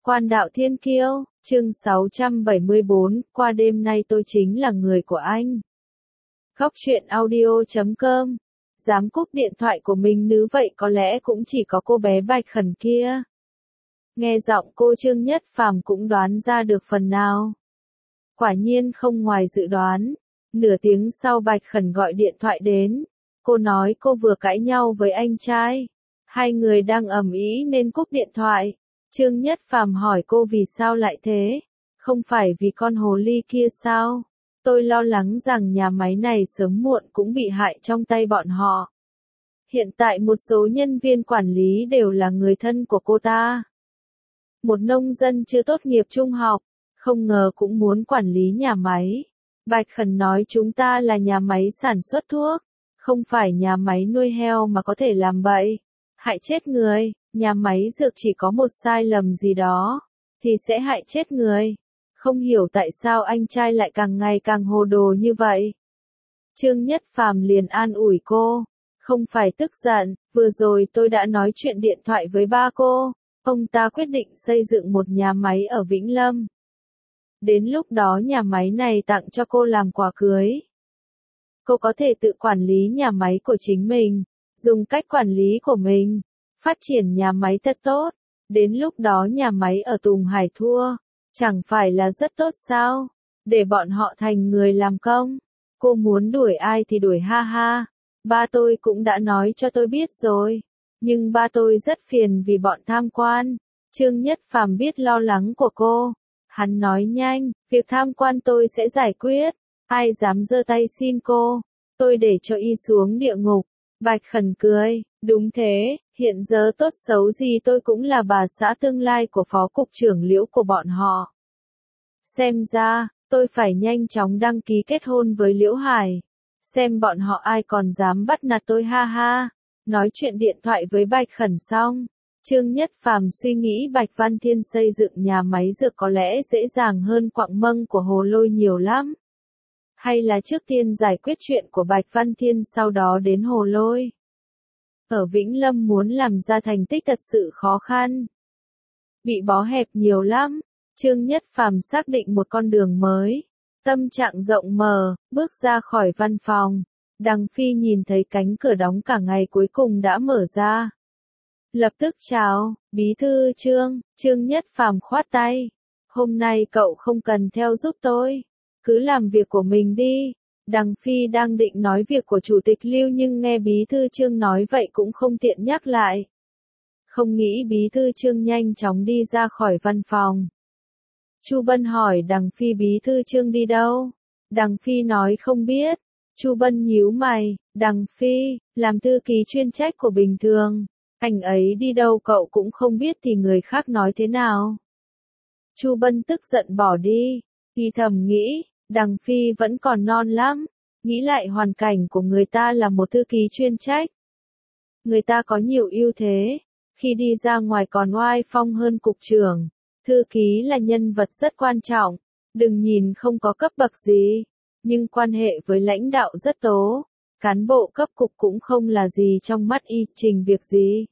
Quan đạo thiên kiêu, chương 674, qua đêm nay tôi chính là người của anh. Góc truyện audio.com. Dám cúp điện thoại của mình nữ vậy có lẽ cũng chỉ có cô bé Bạch Khẩn kia. Nghe giọng cô Trương Nhất Phàm cũng đoán ra được phần nào. Quả nhiên không ngoài dự đoán. Nửa tiếng sau Bạch Khẩn gọi điện thoại đến. Cô nói cô vừa cãi nhau với anh trai. Hai người đang ầm ĩ nên cúp điện thoại. Trương Nhất Phàm hỏi cô vì sao lại thế? Không phải vì con hồ ly kia sao? Tôi lo lắng rằng nhà máy này sớm muộn cũng bị hại trong tay bọn họ. Hiện tại một số nhân viên quản lý đều là người thân của cô ta. Một nông dân chưa tốt nghiệp trung học, không ngờ cũng muốn quản lý nhà máy. Bạch Khẩn nói chúng ta là nhà máy sản xuất thuốc, không phải nhà máy nuôi heo mà có thể làm bậy, hại chết người. Nhà máy dược chỉ có một sai lầm gì đó, thì sẽ hại chết người. Không hiểu tại sao anh trai lại càng ngày càng hồ đồ như vậy. Trương Nhất Phàm liền an ủi cô. Không phải tức giận, vừa rồi tôi đã nói chuyện điện thoại với ba cô. Ông ta quyết định xây dựng một nhà máy ở Vĩnh Lâm. Đến lúc đó nhà máy này tặng cho cô làm quà cưới. Cô có thể tự quản lý nhà máy của chính mình, dùng cách quản lý của mình. Phát triển nhà máy thật tốt, đến lúc đó nhà máy ở Tùng Hải thua, chẳng phải là rất tốt sao, để bọn họ thành người làm công, cô muốn đuổi ai thì đuổi ha ha, ba tôi cũng đã nói cho tôi biết rồi, nhưng ba tôi rất phiền vì bọn tham quan. Trương Nhất Phàm biết lo lắng của cô, hắn nói nhanh, việc tham quan tôi sẽ giải quyết, ai dám giơ tay xin cô, tôi để cho y xuống địa ngục. Bạch Khẩn cười, đúng thế, hiện giờ tốt xấu gì tôi cũng là bà xã tương lai của phó cục trưởng Liễu của bọn họ. Xem ra, tôi phải nhanh chóng đăng ký kết hôn với Liễu Hải. Xem bọn họ ai còn dám bắt nạt tôi ha ha. Nói chuyện điện thoại với Bạch Khẩn xong. Trương Nhất Phàm suy nghĩ Bạch Văn Thiên xây dựng nhà máy dược có lẽ dễ dàng hơn Quặng Mâng của Hồ Lôi nhiều lắm. Hay là trước tiên giải quyết chuyện của Bạch Văn Thiên sau đó đến Hồ Lôi. Ở Vĩnh Lâm muốn làm ra thành tích thật sự khó khăn. Bị bó hẹp nhiều lắm. Trương Nhất Phàm xác định một con đường mới. Tâm trạng rộng mở, bước ra khỏi văn phòng. Đằng Phi nhìn thấy cánh cửa đóng cả ngày cuối cùng đã mở ra. Lập tức chào, bí thư Trương. Trương Nhất Phàm khoát tay. Hôm nay cậu không cần theo giúp tôi. Cứ làm việc của mình đi. Đằng Phi đang định nói việc của Chủ tịch Lưu nhưng nghe bí thư Trương nói vậy cũng không tiện nhắc lại. Không nghĩ bí thư Trương nhanh chóng đi ra khỏi văn phòng. Chu Bân hỏi Đằng Phi bí thư Trương đi đâu? Đằng Phi nói không biết. Chu Bân nhíu mày, Đằng Phi, làm thư ký chuyên trách của Bình Thường. Anh ấy đi đâu cậu cũng không biết thì người khác nói thế nào? Chu Bân tức giận bỏ đi. Y thầm nghĩ. Đằng Phi vẫn còn non lắm, nghĩ lại hoàn cảnh của người ta là một thư ký chuyên trách. Người ta có nhiều ưu thế, khi đi ra ngoài còn oai phong hơn cục trưởng. Thư ký là nhân vật rất quan trọng, đừng nhìn không có cấp bậc gì, nhưng quan hệ với lãnh đạo rất tố. Cán bộ cấp cục cũng không là gì trong mắt y trình việc gì.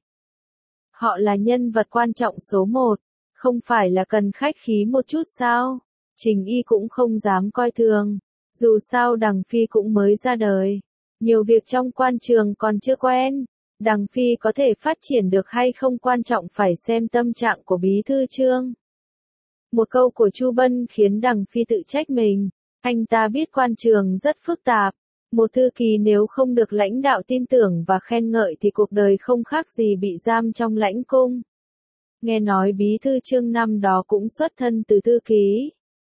Họ là nhân vật quan trọng số 1, không phải là cần khách khí một chút sao? Trình Y cũng không dám coi thường, dù sao Đằng Phi cũng mới ra đời, nhiều việc trong quan trường còn chưa quen, Đằng Phi có thể phát triển được hay không quan trọng phải xem tâm trạng của bí thư Trương. Một câu của Chu Bân khiến Đằng Phi tự trách mình, anh ta biết quan trường rất phức tạp, một thư ký nếu không được lãnh đạo tin tưởng và khen ngợi thì cuộc đời không khác gì bị giam trong lãnh cung. Nghe nói bí thư Trương năm đó cũng xuất thân từ thư ký.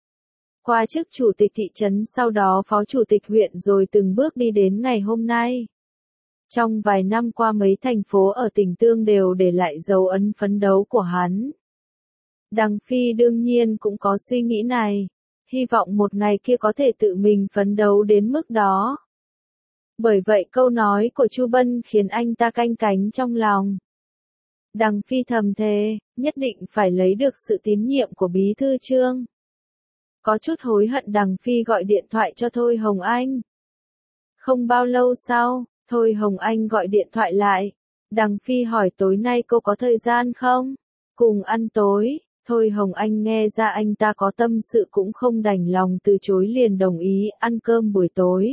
Qua chức chủ tịch thị trấn sau đó phó chủ tịch huyện rồi từng bước đi đến ngày hôm nay. Trong vài năm qua mấy thành phố ở tỉnh Tương đều để lại dấu ấn phấn đấu của hắn. Đằng Phi đương nhiên cũng có suy nghĩ này, hy vọng một ngày kia có thể tự mình phấn đấu đến mức đó. Bởi vậy câu nói của Chu Bân khiến anh ta canh cánh trong lòng. Đằng Phi thầm thề, nhất định phải lấy được sự tín nhiệm của bí thư Trương. Có chút hối hận Đằng Phi gọi điện thoại cho Thôi Hồng Anh. Không bao lâu sau, Thôi Hồng Anh gọi điện thoại lại. Đằng Phi hỏi tối nay cô có thời gian không? Cùng ăn tối. Thôi Hồng Anh nghe ra anh ta có tâm sự cũng không đành lòng từ chối liền đồng ý ăn cơm buổi tối.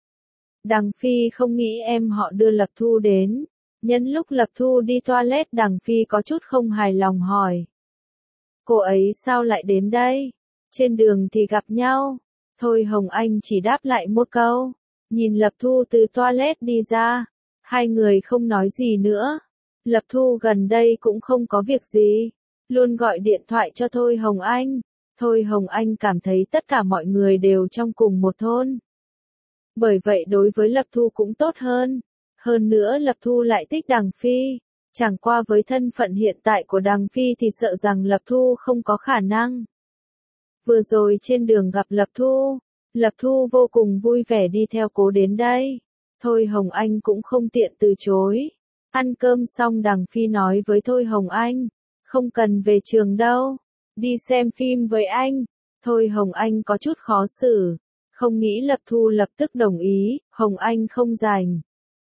Đằng Phi không nghĩ em họ đưa Lập Thu đến. Nhân lúc Lập Thu đi toilet Đằng Phi có chút không hài lòng hỏi. Cô ấy sao lại đến đây? Trên đường thì gặp nhau. Thôi Hồng Anh chỉ đáp lại một câu. Nhìn Lập Thu từ toilet đi ra. Hai người không nói gì nữa. Lập Thu gần đây cũng không có việc gì. Luôn gọi điện thoại cho Thôi Hồng Anh. Thôi Hồng Anh cảm thấy tất cả mọi người đều trong cùng một thôn. Bởi vậy đối với Lập Thu cũng tốt hơn. Hơn nữa Lập Thu lại thích Đằng Phi. Chẳng qua với thân phận hiện tại của Đằng Phi thì sợ rằng Lập Thu không có khả năng. Vừa rồi trên đường gặp Lập Thu vô cùng vui vẻ đi theo cô đến đây. Thôi Hồng Anh cũng không tiện từ chối. Ăn cơm xong Đằng Phi nói với Thôi Hồng Anh. Không cần về trường đâu. Đi xem phim với anh. Thôi Hồng Anh có chút khó xử. Không nghĩ Lập Thu lập tức đồng ý. Hồng Anh không rảnh.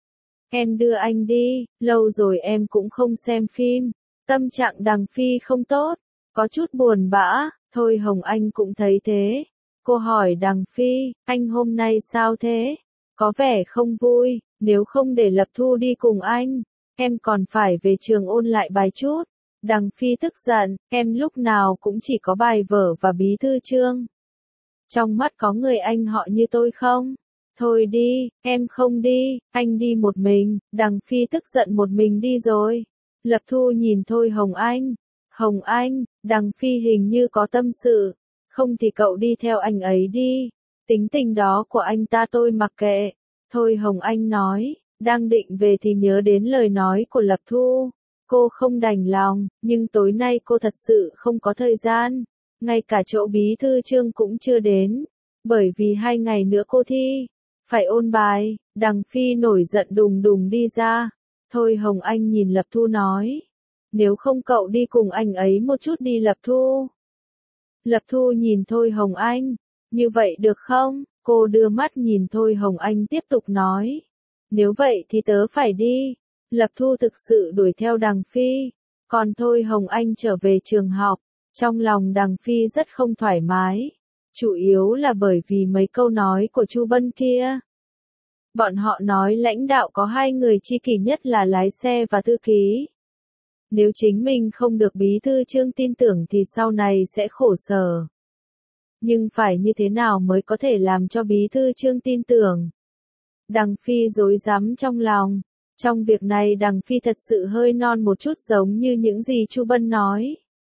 Em đưa anh đi. Lâu rồi em cũng không xem phim. Tâm trạng Đằng Phi không tốt. Có chút buồn bã. Thôi Hồng Anh cũng thấy thế. Cô hỏi Đằng Phi. Anh hôm nay sao thế? Có vẻ không vui. Nếu không để Lập Thu đi cùng anh. Em còn phải về trường ôn lại bài chút. Đằng Phi tức giận, em lúc nào cũng chỉ có bài vở và bí thư chương. Trong mắt có người anh họ như tôi không? Thôi đi, em không đi, anh đi một mình. Đằng Phi tức giận một mình đi rồi. Lập Thu nhìn Thôi Hồng Anh. Hồng Anh, Đằng Phi hình như có tâm sự. Không thì cậu đi theo anh ấy đi. Tính tình đó của anh ta tôi mặc kệ. Thôi Hồng Anh nói, đang định về thì nhớ đến lời nói của Lập Thu. Cô không đành lòng, nhưng tối nay cô thật sự không có thời gian. Ngay cả chỗ bí thư chương cũng chưa đến. Bởi vì 2 ngày nữa cô thi. Phải ôn bài. Đằng Phi nổi giận đùng đùng đi ra. Thôi Hồng Anh nhìn Lập Thu nói. Nếu không cậu đi cùng anh ấy một chút đi Lập Thu. Lập Thu nhìn Thôi Hồng Anh. Như vậy được không? Cô đưa mắt nhìn Thôi Hồng Anh tiếp tục nói. Nếu vậy thì tớ phải đi. Lập Thu thực sự đuổi theo Đằng Phi. Còn Thôi Hồng Anh trở về trường học. Trong lòng Đằng Phi rất không thoải mái. Chủ yếu là bởi vì mấy câu nói của Chu Bân kia. Bọn họ nói lãnh đạo có 2 người chi kỷ nhất là lái xe và thư ký. Nếu chính mình không được bí thư chương tin tưởng thì sau này sẽ khổ sở. Nhưng phải như thế nào mới có thể làm cho bí thư chương tin tưởng? Đằng Phi rối rắm trong lòng. Trong việc này Đằng Phi thật sự hơi non một chút giống như những gì Chu Bân nói.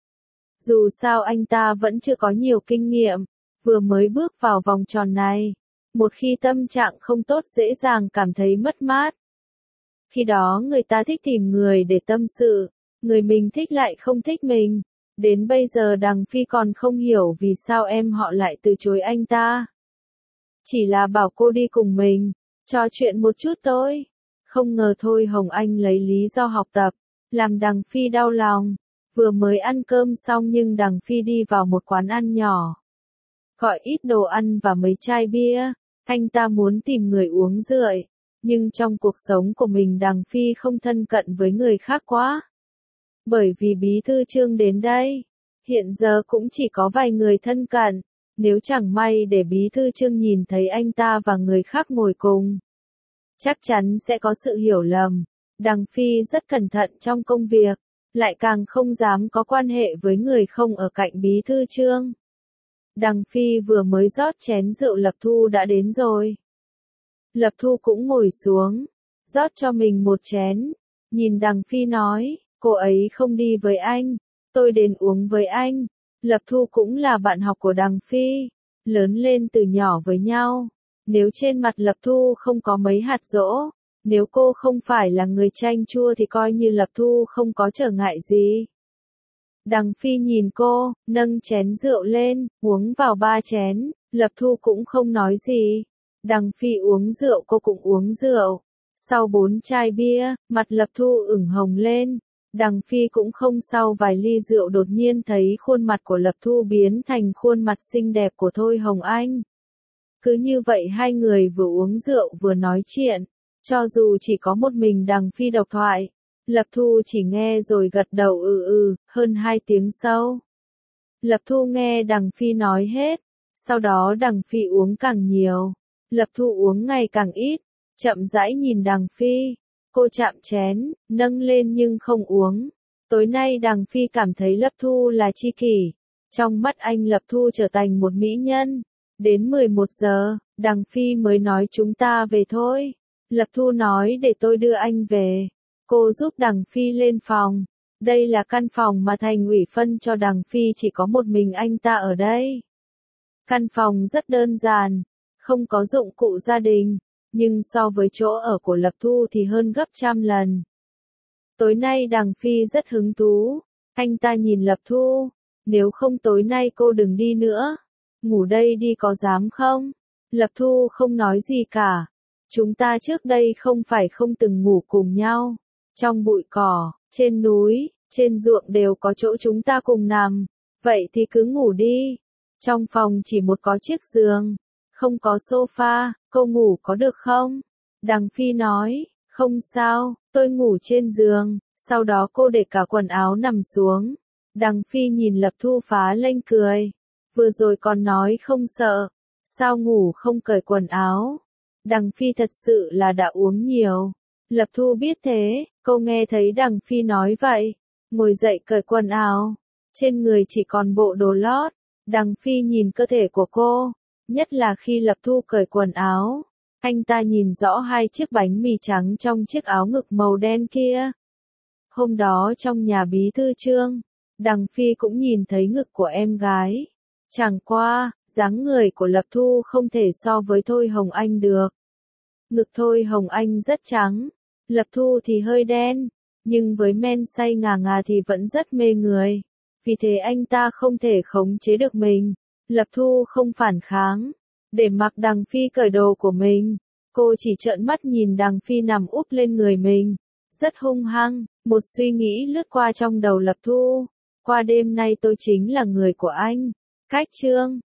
Dù sao anh ta vẫn chưa có nhiều kinh nghiệm, vừa mới bước vào vòng tròn này. Một khi tâm trạng không tốt dễ dàng cảm thấy mất mát. Khi đó người ta thích tìm người để tâm sự, người mình thích lại không thích mình. Đến bây giờ Đằng Phi còn không hiểu vì sao em họ lại từ chối anh ta. Chỉ là bảo cô đi cùng mình, trò chuyện một chút thôi. Không ngờ Thôi Hồng Anh lấy lý do học tập, làm Đằng Phi đau lòng. Vừa mới ăn cơm xong nhưng Đằng Phi đi vào một quán ăn nhỏ. Gọi ít đồ ăn và mấy chai bia. Anh ta muốn tìm người uống rượu. Nhưng trong cuộc sống của mình Đằng Phi không thân cận với người khác quá. Bởi vì bí thư chương đến đây. Hiện giờ cũng chỉ có vài người thân cận. Nếu chẳng may để bí thư chương nhìn thấy anh ta và người khác ngồi cùng. Chắc chắn sẽ có sự hiểu lầm. Đằng Phi rất cẩn thận trong công việc. Lại càng không dám có quan hệ với người không ở cạnh bí thư chương. Đằng Phi vừa mới rót chén rượu Lập Thu đã đến rồi. Lập Thu cũng ngồi xuống, rót cho mình một chén. Nhìn Đằng Phi nói, cô ấy không đi với anh, tôi đến uống với anh. Lập Thu cũng là bạn học của Đằng Phi, lớn lên từ nhỏ với nhau. Nếu trên mặt Lập Thu không có mấy hạt dỗ, nếu cô không phải là người chanh chua thì coi như Lập Thu không có trở ngại gì. Đằng Phi nhìn cô, nâng chén rượu lên, uống vào 3 chén, Lập Thu cũng không nói gì. Đằng Phi uống rượu cô cũng uống rượu. Sau 4 chai bia, mặt Lập Thu ửng hồng lên. Đằng Phi cũng không sau vài ly rượu đột nhiên thấy khuôn mặt của Lập Thu biến thành khuôn mặt xinh đẹp của Thôi Hồng Anh. Cứ như vậy hai người vừa uống rượu vừa nói chuyện. Cho dù chỉ có một mình Đằng Phi độc thoại, Lập Thu chỉ nghe rồi gật đầu hơn 2 tiếng sau. Lập Thu nghe Đằng Phi nói hết, sau đó Đằng Phi uống càng nhiều, Lập Thu uống ngày càng ít, chậm rãi nhìn Đằng Phi, cô chạm chén, nâng lên nhưng không uống. Tối nay Đằng Phi cảm thấy Lập Thu là tri kỷ, trong mắt anh Lập Thu trở thành một mỹ nhân. Đến 11 giờ, Đằng Phi mới nói chúng ta về thôi. Lập Thu nói để tôi đưa anh về. Cô giúp Đằng Phi lên phòng. Đây là căn phòng mà thành ủy phân cho Đằng Phi, chỉ có một mình anh ta ở đây. Căn phòng rất đơn giản, không có dụng cụ gia đình, nhưng so với chỗ ở của Lập Thu thì hơn gấp trăm lần. Tối nay Đằng Phi rất hứng thú, anh ta nhìn Lập Thu, nếu không tối nay cô đừng đi nữa, ngủ đây đi có dám không? Lập Thu không nói gì cả, chúng ta trước đây không phải không từng ngủ cùng nhau, trong bụi cỏ, trên núi, trên ruộng đều có chỗ chúng ta cùng nằm, vậy thì cứ ngủ đi. Trong phòng chỉ một có chiếc giường, không có sofa, cô ngủ có được không? Đằng Phi nói, không sao, tôi ngủ trên giường, sau đó cô để cả quần áo nằm xuống. Đằng Phi nhìn Lập Thu phá lên cười, vừa rồi còn nói không sợ, sao ngủ không cởi quần áo? Đằng Phi thật sự là đã uống nhiều. Lập Thu biết thế, cô nghe thấy Đằng Phi nói vậy, ngồi dậy cởi quần áo, trên người chỉ còn bộ đồ lót. Đằng Phi nhìn cơ thể của cô, nhất là khi Lập Thu cởi quần áo, anh ta nhìn rõ hai chiếc bánh mì trắng trong chiếc áo ngực màu đen kia. Hôm đó trong nhà bí thư Trương, Đằng Phi cũng nhìn thấy ngực của em gái. Chẳng qua, dáng người của Lập Thu không thể so với Thôi Hồng Anh được. Ngực Thôi Hồng Anh rất trắng, Lập Thu thì hơi đen, nhưng với men say ngà ngà thì vẫn rất mê người. Vì thế anh ta không thể khống chế được mình. Lập Thu không phản kháng, để mặc Đằng Phi cởi đồ của mình. Cô chỉ trợn mắt nhìn Đằng Phi nằm úp lên người mình, rất hung hăng. Một suy nghĩ lướt qua trong đầu Lập Thu. Qua đêm nay tôi chính là người của anh. Cách Trương.